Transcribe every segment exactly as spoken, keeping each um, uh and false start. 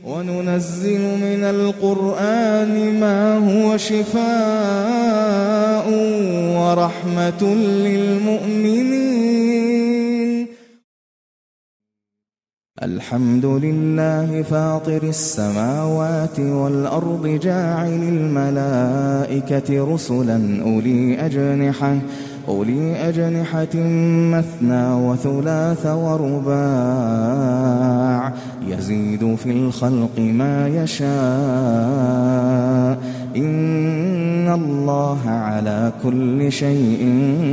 وننزل من القرآن ما هو شفاء ورحمة للمؤمنين. الحمد لله فاطر السماوات والأرض جاعل الملائكة رسلا أولي أجنحة أولي أجنحة مثنى وثلاث ورباع يزيد في الخلق ما يشاء إن الله على كل شيء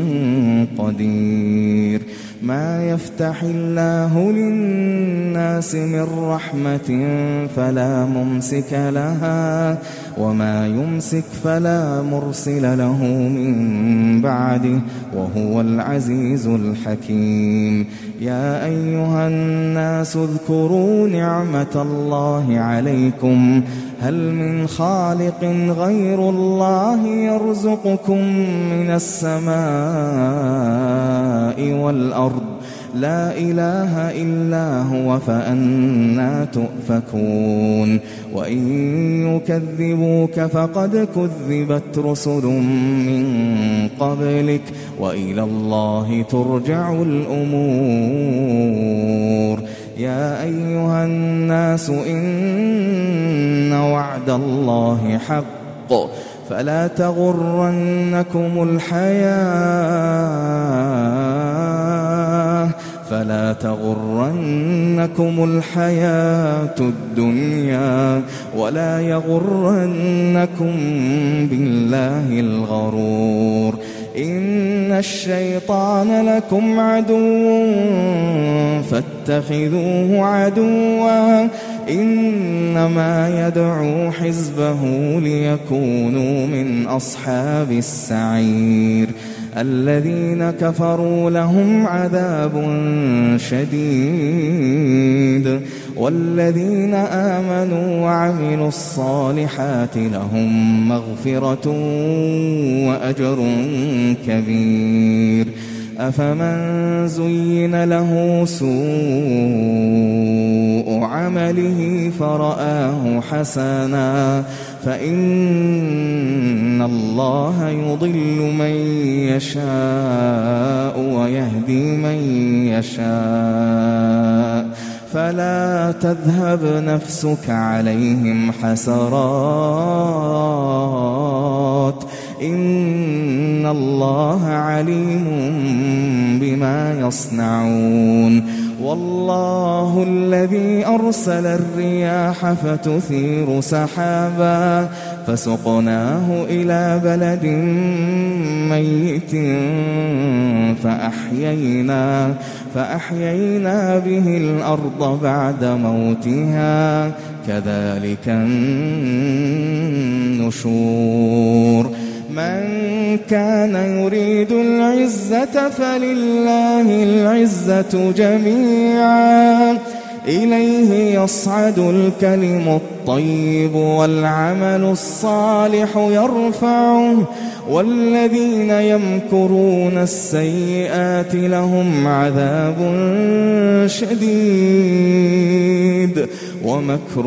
قدير. ما يفتح الله للناس من رحمة فلا ممسك لها وما يمسك فلا مرسل له من بعده وهو العزيز الحكيم. يا أيها الناس اذكروا نعمة الله عليكم هل من خالق غير الله يرزقكم من السماء والأرض لا إله إلا هو فأنى تؤفكون. وإن يكذبوك فقد كذبت رسل من قبلك وإلى الله ترجع الأمور. يا أيها الناس إن وعد الله حق فلا تغرنكم الحياة فلا تغرنكم الحياة الدنيا ولا يغرنكم بالله الغرور. إن الشيطان لكم عدو فاتخذوه عدوا إنما يدعو حزبه ليكونوا من أصحاب السعير. الذين كفروا لهم عذاب شديد والذين آمنوا وعملوا الصالحات لهم مغفرة وأجر كبير. أفمن زين له سوء عمله فرآه حسنا فإن الله يضل من يشاء ويهدي من يشاء فلا تذهب نفسك عليهم حسرات إن الله عليم بما يصنعون. والله الذي أرسل الرياح فتثير سحابا فسقناه إلى بلد ميت فأحيينا, فأحيينا به الأرض بعد موتها كذلك النشور. من كان يريد العزة فلله العزة جميعا إليه يصعد الكلم الطيب والعمل الصالح يرفعه والذين يمكرون السيئات لهم عذاب شديد ومكر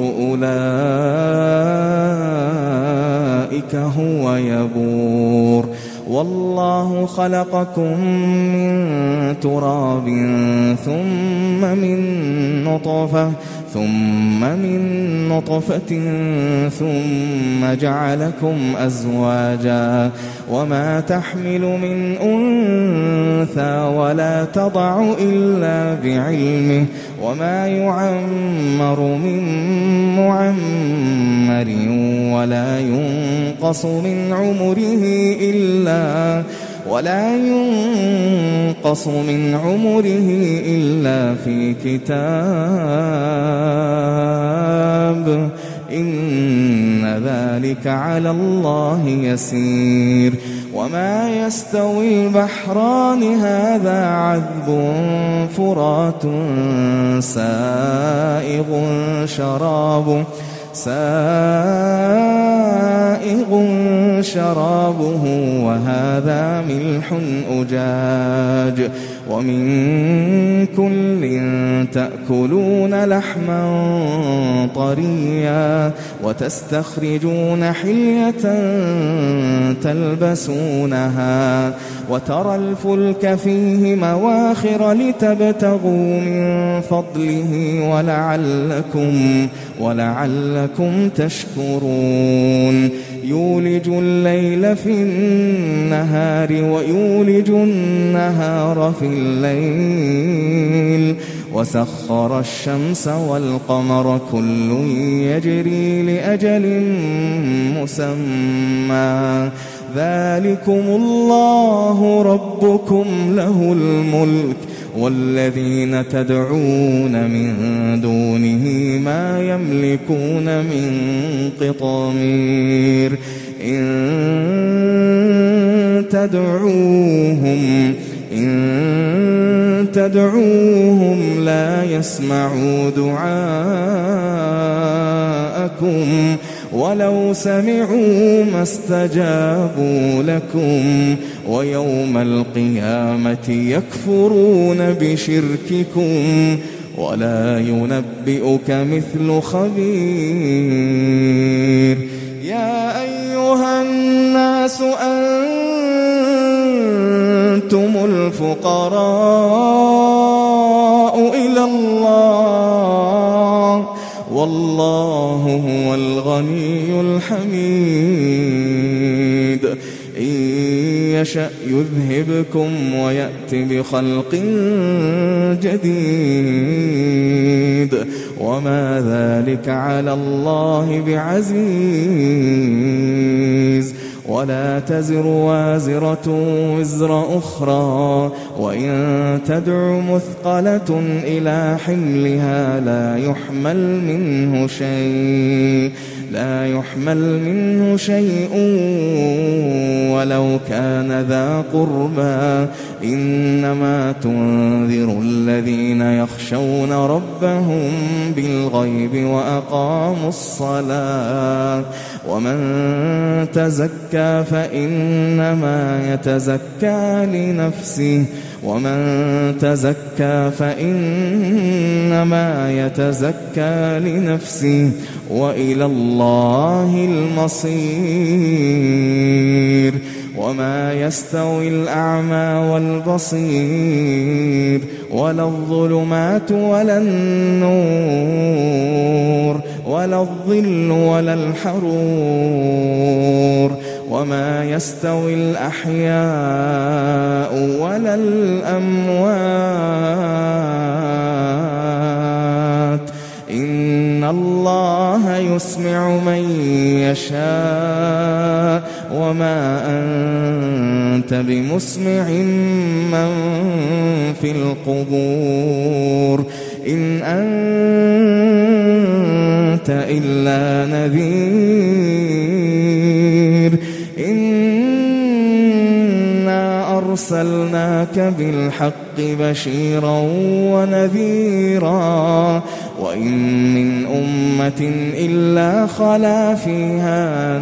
أولئك هو يبور. والله خلقكم من تراب ثم من نطفة ثم من نطفة ثم جعلكم أزواجا وما تحمل من أنثى ولا تضع إلا بعلمه وما يعمر من معمر ولا ينقص من عمره إلا ولا ينقص من عمره إلا في كتاب إن ذلك على الله يسير. وما يستوي البحران هذا عذب فرات سائغ شرابه سائغ شرابه وهذا ملح أجاج ومن كل تأكلون تأكلون لحما طريا وتستخرجون حلية تلبسونها وترى الفلك فيه مواخر لتبتغوا من فضله ولعلكم, ولعلكم تشكرون. يولج الليل في النهار ويولج النهار في الليل وسخر الشمس والقمر كل يجري لأجل مسمى ذلكم الله ربكم له الملك والذين تدعون من دونه ما يملكون من قطمير إن تدعوهم إن تدعوهم لا يسمعوا دعاءكم ولو سمعوا ما استجابوا لكم ويوم القيامة يكفرون بشرككم ولا ينبئك مثل خبير. يا أيها الناس أنتم الفقراء إلى الله والله هو الغني الحميد. إن يشأ يذهبكم ويأت بخلق جديد وما ذلك على الله بعزيز. ولا تزر وازرة وزر أخرى وإن تدع مثقلة إلى حملها لا يحمل منه شيء لا يحمل منه شيء ولو كان ذا قربى إنما تنذر الذين يخشون ربهم بالغيب وأقاموا الصلاة ومن تزكى فإنما يتزكى لنفسه ومن تزكى فإنما يتزكى لنفسه وإلى الله المصير. وما يستوي الأعمى والبصير ولا الظلمات ولا النور ولا الظل ولا الحرور وما يستوي الأحياء ولا الأموات إن الله يسمع من يشاء وما أنت بمسمع من في القبور إن أنت إلا نذير إنا أرسلناك بالحق بشيرا ونذيرا وإن من أمة إلا خلا فيها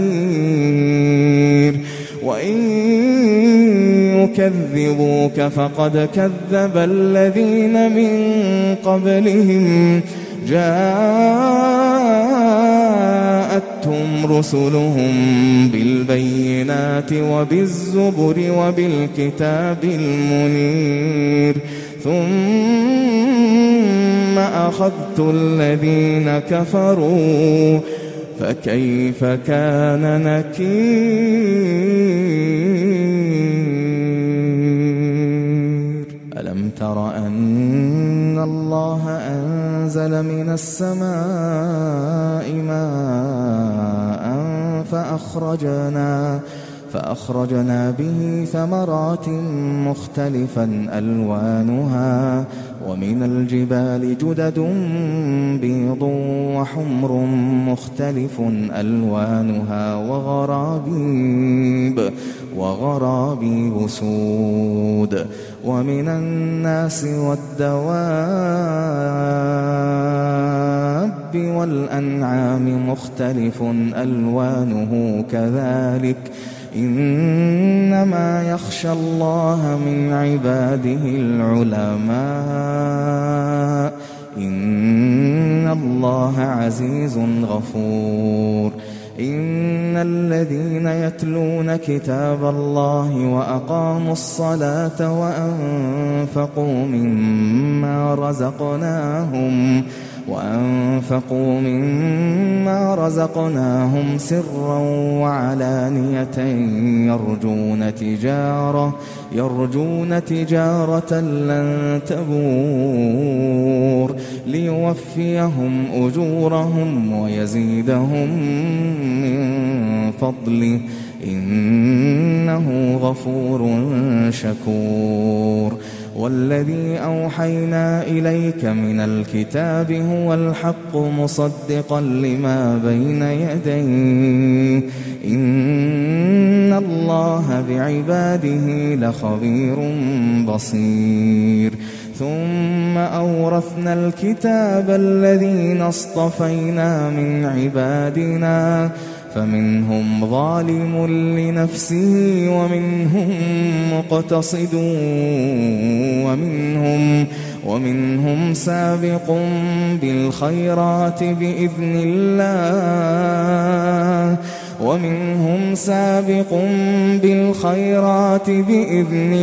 نذير وإن يكذبوك فقد كذب الذين من قبلهم جاءتهم رسلهم بالبينات وبالزبر وبالكتاب المنير ثم أخذت الذين كفروا فكيف كان نكير. ألم تر أن الله أنزل من السماء ماء فأخرجنا فأخرجنا به ثمرات مختلفا ألوانها ومن الجبال جدد بيض وحمر مختلف ألوانها وغرابيب وغرابيب سود ومن الناس والدواب والأنعام مختلف ألوانه كذلك إنما يخشى الله من عباده العلماء إن الله عزيز غفور إن الذين يتلون كتاب الله وأقاموا الصلاة وأنفقوا مما رزقناهم وأنفقوا مما رزقناهم سرا وعلانية يرجون تجارة يرجون تجارة لن تبور ليوفيهم أجورهم ويزيدهم من فضله إنه غفور شكور والذي أوحينا إليك من الكتاب هو الحق مصدقا لما بين يديه إن الله بعباده لخبير بصير ثم أورثنا الكتاب الذين اصطفينا من عبادنا فمنهم ظالم لنفسه ومنهم مقتصد ومنهم ومنهم سابق بالخيرات بإذن الله ومنهم سابق بالخيرات بإذن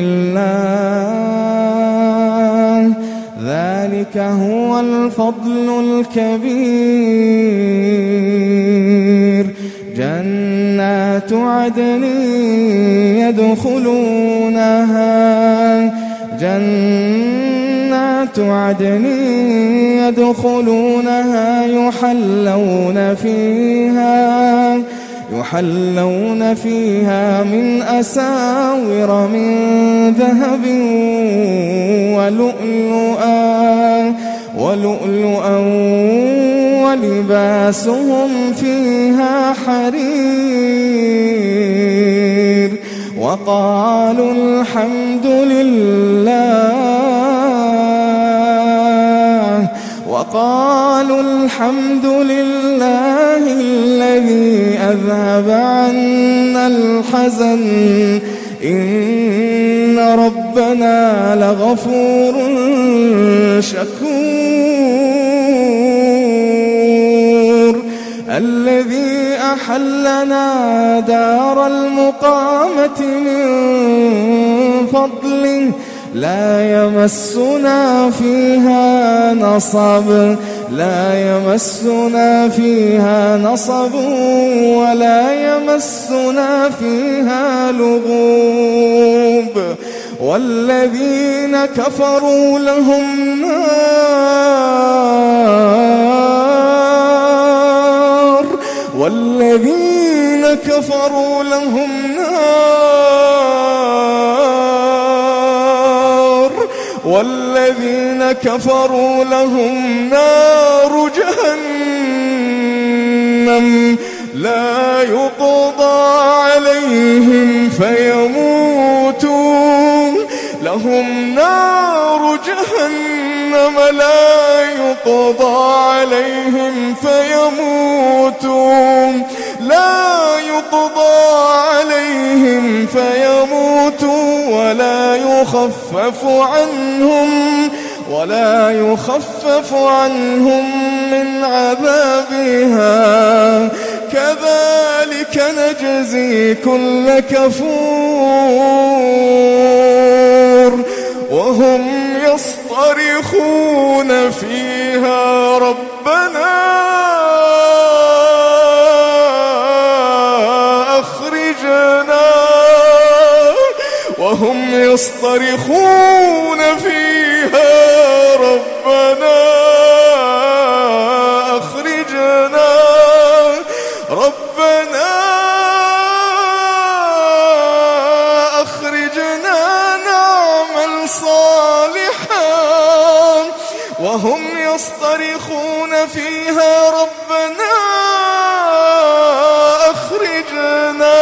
الله ذلك هو الفضل الكبير جنات عدن يدخلونها جنات عدن يدخلونها يحلون فيها يحلون فيها من أساور من ذهب ولؤلؤا ولؤلؤا ولباسهم فيها حرير وقالوا الحمد لله وقالوا الحمد لله الذي أذهب عنا الحزن إن ربنا لغفور شكور الذي أحلنا دار المقامة من فضله لا يمسنا فيها نصب لا يمسنا فيها نصب ولا يمسنا فيها لغوب والذين كفروا لهم نار والذين كفروا لهم نار والذين كفروا لهم نار جهنم لا يقضى عليهم فيموتوا لهم نار جهنم لا يقضى عليهم فيموتوا لا يقضى عليهم فيموتوا ولا يخفف عنهم ولا يخفف عنهم من عذابها كذلك نجزي كل كفور وهم يصطرخون فيها ربنا أخرجنا وهم يصطرخون فيها ربنا أخرجنا ربنا أخرجنا نعمل صالحا وهم يصطرخون فيها ربنا أخرجنا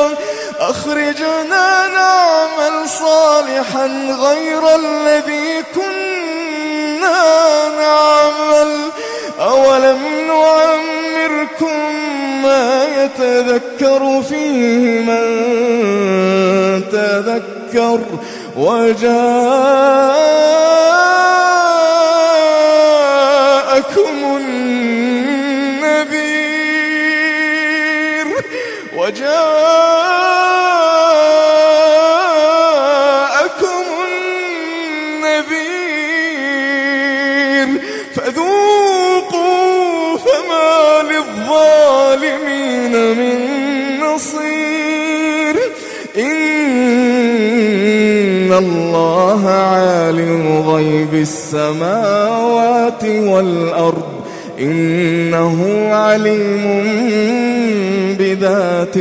أخرجنا نعمل صالحا غير الذي كنا نعمل أولم نعمركم ما يتذكر فيه من تذكر وجاءكم وجاءكم النذير وجاءكم النذير فذوقوا فما للظالمين من نصير إن الله عالم غيب السماوات والأرض إنه عليم بذات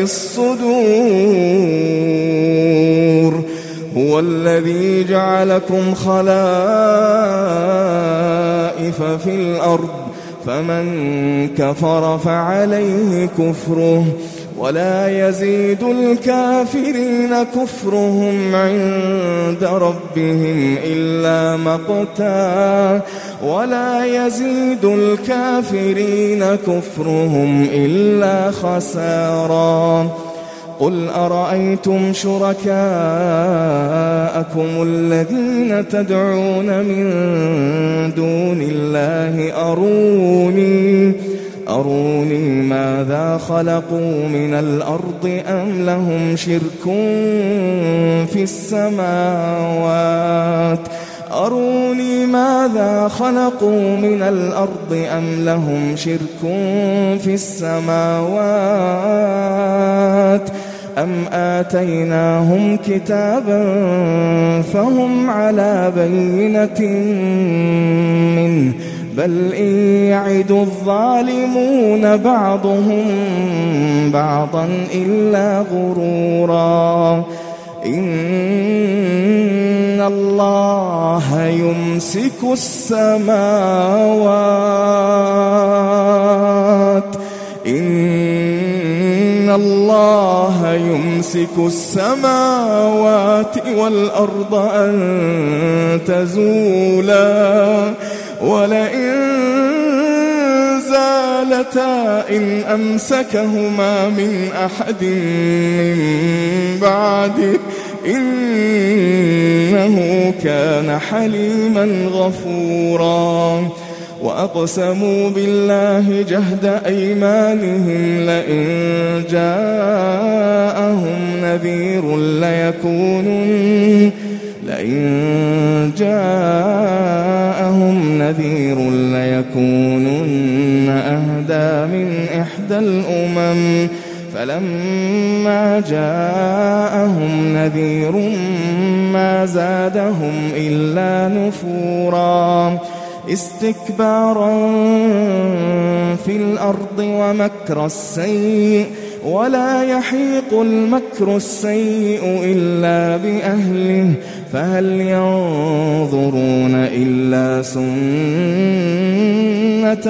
الصدور هو الذي جعلكم خلائف في الأرض فمن كفر فعليه كفره ولا يزيد الكافرين كفرهم عند ربهم إلا مقتا ولا يزيد الكافرين كفرهم إلا خسارا قل أرأيتم شركاءكم الذين تدعون من دون الله أروني أروني ماذا خلقوا من الأرض أم لهم شرك في السماوات أروني ماذا خلقوا من الأرض أم لهم شرك في السماوات أم آتيناهم كتابا فهم على بينة منه بل إن يعد الظالمون بعضهم بعضا إلا غرورا إن الله يمسك السماوات إن الله يمسك السماوات والأرض أن تزولا ولئن زالتا إن أمسكهما من أحد من بعده إنه كان حليما غفورا وأقسموا بالله جهد أيمانهم لئن جاءهم نذير ليكونن لئن جاءهم نذير ليكونن أهدى من إحدى الأمم فلما جاءهم نذير ما زادهم إلا نفورا استكبارا في الأرض ومكر السيء ولا يحيق المكر السيء إلا بأهله فهل ينظرون إلا سنة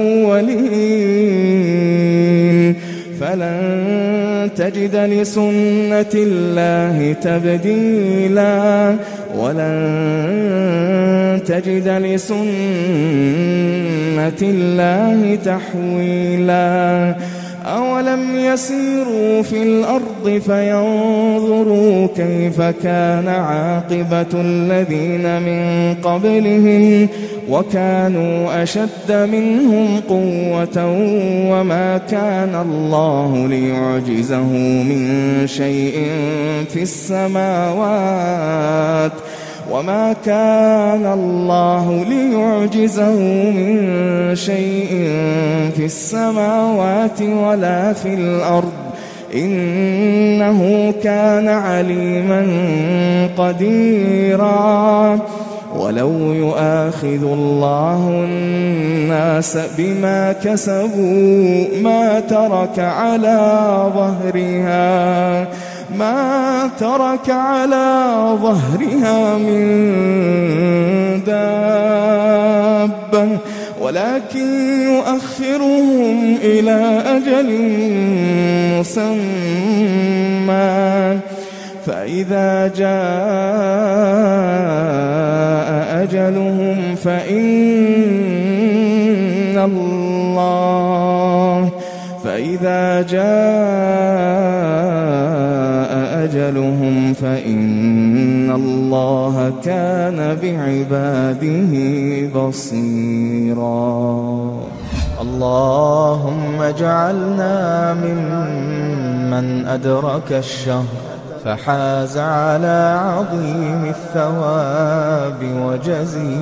الأولين فلن تجد لسنة الله تبديلا ولن تجد لسنة الله تحويلا أولم يسيروا في الأرض فينظروا كيف كان عاقبة الذين من قبلهم وكانوا أشد منهم قوة وما كان الله ليعجزه من شيء في السماوات وما كان الله ليعجزه من شيء في السماوات ولا في الأرض إنه كان عليما قديرا ولو يؤاخذ الله الناس بما كسبوا ما ترك على ظهرها ما ترك على ظهرها من دابة ولكن يؤخرهم إلى أجل مسمى فإذا جاء أجلهم فإن الله فإذا جاء أجلهم فإن الله كان بعباده بصيرا. اللهم اجعلنا ممن أدرك الشهر فحاز على عظيم الثواب وجزيل